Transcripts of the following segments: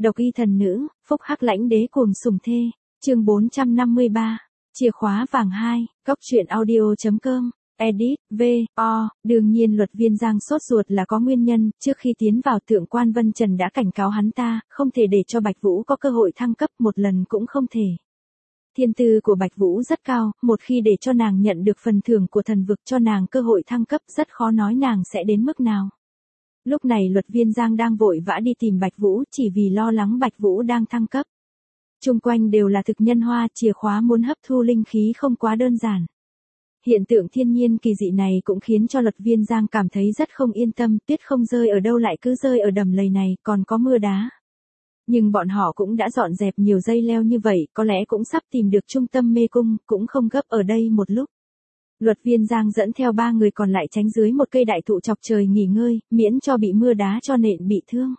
Độc y thần nữ, phúc hắc lãnh đế cuồng sủng thê. Chương 453. Chìa khóa vàng 2, Cốc truyện audio.com. Edit, V.O. Đương nhiên Luật Viên Giang sốt ruột là có nguyên nhân, trước khi tiến vào Thượng quan Vân Trần đã cảnh cáo hắn ta, không thể để cho Bạch Vũ có cơ hội thăng cấp, một lần cũng không thể. Thiên tư của Bạch Vũ rất cao, một khi để cho nàng nhận được phần thưởng của thần vực cho nàng cơ hội thăng cấp rất khó nói nàng sẽ đến mức nào. Lúc này Luật Viên Giang đang vội vã đi tìm Bạch Vũ chỉ vì lo lắng Bạch Vũ đang thăng cấp. Chung quanh đều là thực nhân hoa, chìa khóa muốn hấp thu linh khí không quá đơn giản. Hiện tượng thiên nhiên kỳ dị này cũng khiến cho Luật Viên Giang cảm thấy rất không yên tâm, tuyết không rơi ở đâu lại cứ rơi ở đầm lầy này, còn có mưa đá. Nhưng bọn họ cũng đã dọn dẹp nhiều dây leo như vậy, có lẽ cũng sắp tìm được trung tâm mê cung, cũng không gấp ở đây một lúc. Luật Viên Giang dẫn theo 3 người còn lại tránh dưới một cây đại thụ chọc trời nghỉ ngơi, miễn cho bị mưa đá cho nện bị thương.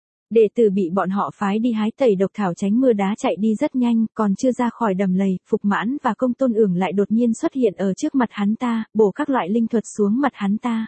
Đệ tử bị bọn họ phái đi hái tẩy độc thảo tránh mưa đá chạy đi rất nhanh, còn chưa ra khỏi đầm lầy, Phục Mãn và Công Tôn Ưởng lại đột nhiên xuất hiện ở trước mặt hắn ta, bổ các loại linh thuật xuống mặt hắn ta.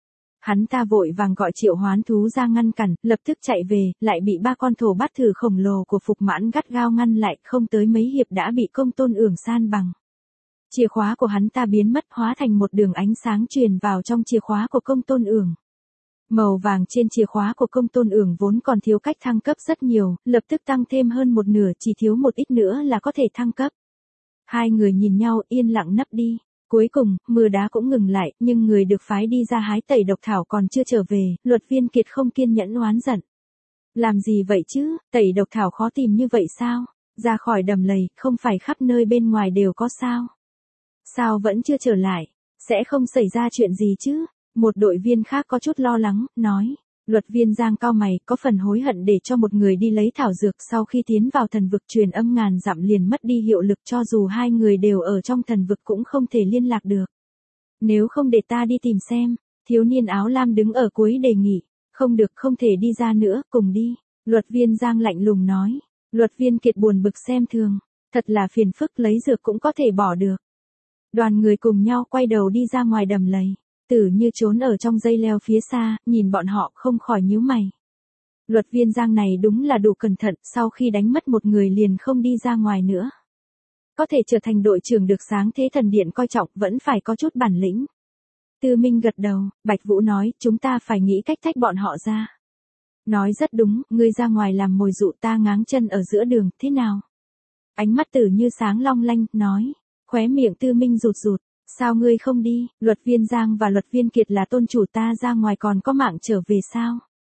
Hắn ta vội vàng gọi Triệu Hoán Thú ra ngăn cản, lập tức chạy về, lại bị 3 con thổ bát thử khổng lồ của Phục Mãn gắt gao ngăn lại, không tới mấy hiệp đã bị Công Tôn Ưởng san bằng. Chìa khóa của hắn ta biến mất hóa thành một đường ánh sáng truyền vào trong chìa khóa của Công Tôn Ưởng. Màu vàng trên chìa khóa của Công Tôn Ưởng vốn còn thiếu cách thăng cấp rất nhiều, lập tức tăng thêm hơn một nửa, chỉ thiếu một ít nữa là có thể thăng cấp. Hai người nhìn nhau yên lặng nấp đi. Cuối cùng, mưa đá cũng ngừng lại, nhưng người được phái đi ra hái tẩy độc thảo còn chưa trở về, Luật Viên Kiệt không kiên nhẫn oán giận. Làm gì vậy chứ, tẩy độc thảo khó tìm như vậy sao? Ra khỏi đầm lầy, không phải khắp nơi bên ngoài đều có sao? Sao vẫn chưa trở lại? Sẽ không xảy ra chuyện gì chứ? Một đội viên khác có chút lo lắng, nói. Luật Viên Giang cau mày, có phần hối hận để cho một người đi lấy thảo dược sau khi tiến vào thần vực truyền âm ngàn dặm liền mất đi hiệu lực, cho dù hai người đều ở trong thần vực cũng không thể liên lạc được. Nếu không để ta đi tìm xem, thiếu niên áo lam đứng ở cuối đề nghị. Không được, không thể đi ra nữa, cùng đi. Luật Viên Giang lạnh lùng nói. Luật Viên Kiệt buồn bực xem thường. Thật là phiền phức, lấy dược cũng có thể bỏ được. Đoàn người cùng nhau quay đầu đi ra ngoài đầm lầy. Tử Như trốn ở trong dây leo phía xa, nhìn bọn họ không khỏi nhíu mày. Luật Viên Giang này đúng là đủ cẩn thận, sau khi đánh mất một người liền không đi ra ngoài nữa. Có thể trở thành đội trưởng được Sáng Thế Thần Điện coi trọng vẫn phải có chút bản lĩnh. Tư Minh gật đầu, Bạch Vũ nói, chúng ta phải nghĩ cách tách bọn họ ra. Nói rất đúng, ngươi ra ngoài làm mồi dụ ta ngáng chân ở giữa đường, thế nào? Ánh mắt Tử Như sáng long lanh, nói, khóe miệng Tư Minh rụt rụt. Sao ngươi không đi, Luật Viên Giang và Luật Viên Kiệt là tôn chủ ta ra ngoài còn có mạng trở về sao?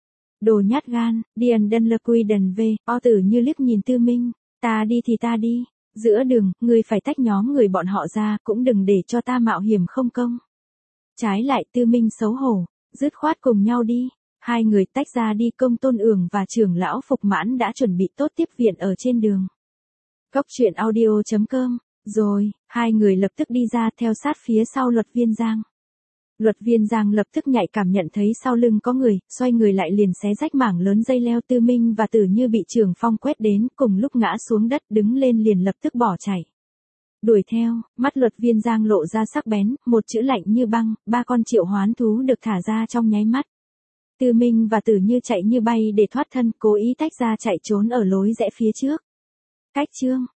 Đồ nhát gan, Điền Đân Lơ Quy Đần về, Tử Như liếc nhìn Tư Minh, ta đi thì ta đi, giữa đường, ngươi phải tách nhóm người bọn họ ra, cũng đừng để cho ta mạo hiểm không công. Trái lại Tư Minh xấu hổ, dứt khoát cùng nhau đi, hai người tách ra đi. Công Tôn Ưởng và trưởng lão Phục Mãn đã chuẩn bị tốt tiếp viện ở trên đường. Cốc truyện audio.com. Rồi, hai người lập tức đi ra theo sát phía sau Luật Viên Giang. Luật Viên Giang lập tức nhạy cảm nhận thấy sau lưng có người, xoay người lại liền xé rách mảng lớn dây leo. Tư Minh và Tử Như bị trường phong quét đến, cùng lúc ngã xuống đất, đứng lên liền lập tức bỏ chạy. Đuổi theo, mắt Luật Viên Giang lộ ra sắc bén, một chữ lạnh như băng, 3 con triệu hoán thú được thả ra trong nháy mắt. Tư Minh và Tử Như chạy như bay để thoát thân, cố ý tách ra chạy trốn ở lối rẽ phía trước. Cách chương